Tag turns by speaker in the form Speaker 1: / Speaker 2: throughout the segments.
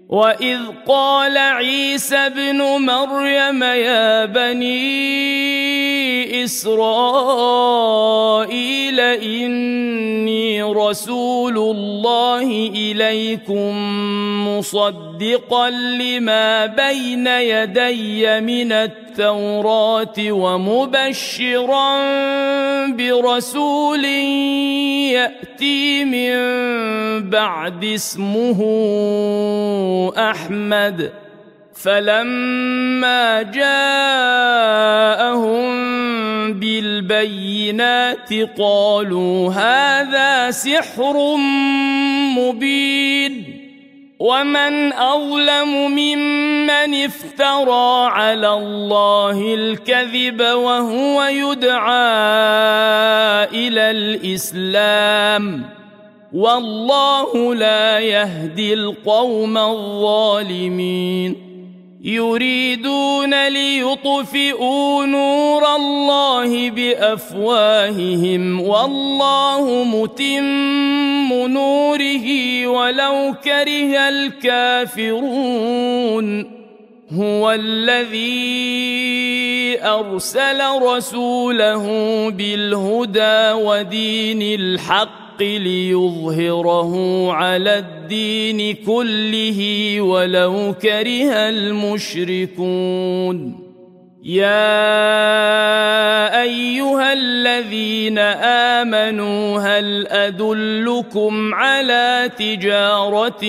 Speaker 1: وإذ قال عيسى ابن مريم يا بني إسرائيل إني رسول الله إليكم مصدقا لما بين يدي من التوراة ومبشرا برسول يأتي من بعد اسمه أحمد فلما جاءهم بالبينات قالوا هذا سحر مبين ومن أظلم ممن افترى على الله الكذب وهو يدعى إلى الإسلام والله لا يهدي القوم الظالمين يريدون ليطفئوا نور الله بأفواههم والله متم نوره ولو كره الكافرون هو الذي أرسل رسوله بالهدى ودين الحق ليظهره على الدين كله ولو كره المشركون يا أيها الذين آمنوا هل أدلكم على تجارة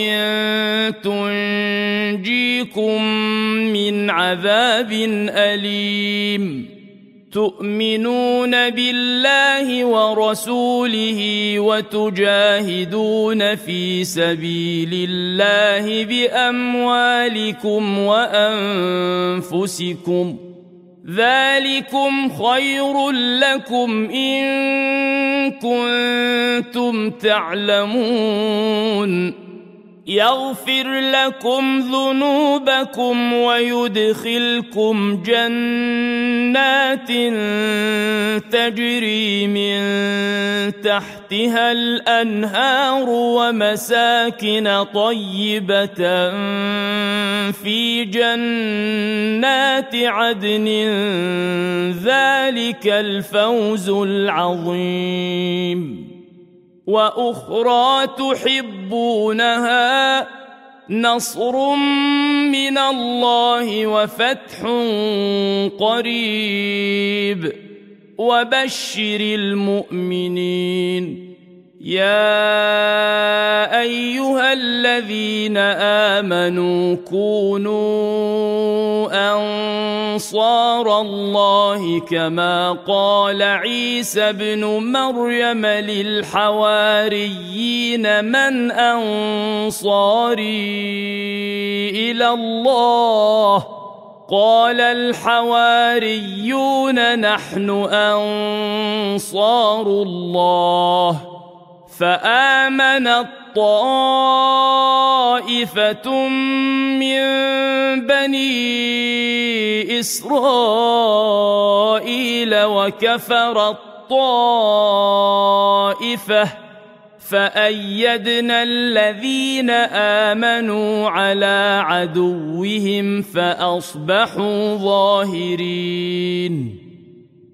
Speaker 1: تنجيكم من عذاب أليم تؤمنون بالله ورسوله وتجاهدون في سبيل الله بأموالكم وأنفسكم ذلكم خير لكم إن كنتم تعلمون يغفر لكم ذنوبكم ويدخلكم جنات تجري من تحتها الأنهار ومساكن طيبة في جنات عدن ذلك الفوز العظيم وأخرى تحبونها نصر من الله وفتح قريب وبشر المؤمنين يا أيها الذين آمنوا كونوا أنصار الله كما قال عيسى ابن مريم للحواريين من أنصاري إلى الله قال الحواريون نحن أنصار الله فآمنت طائفة من بني إسرائيل وكفرت طائفة فأيدنا الذين آمنوا على عدوهم فأصبحوا ظاهرين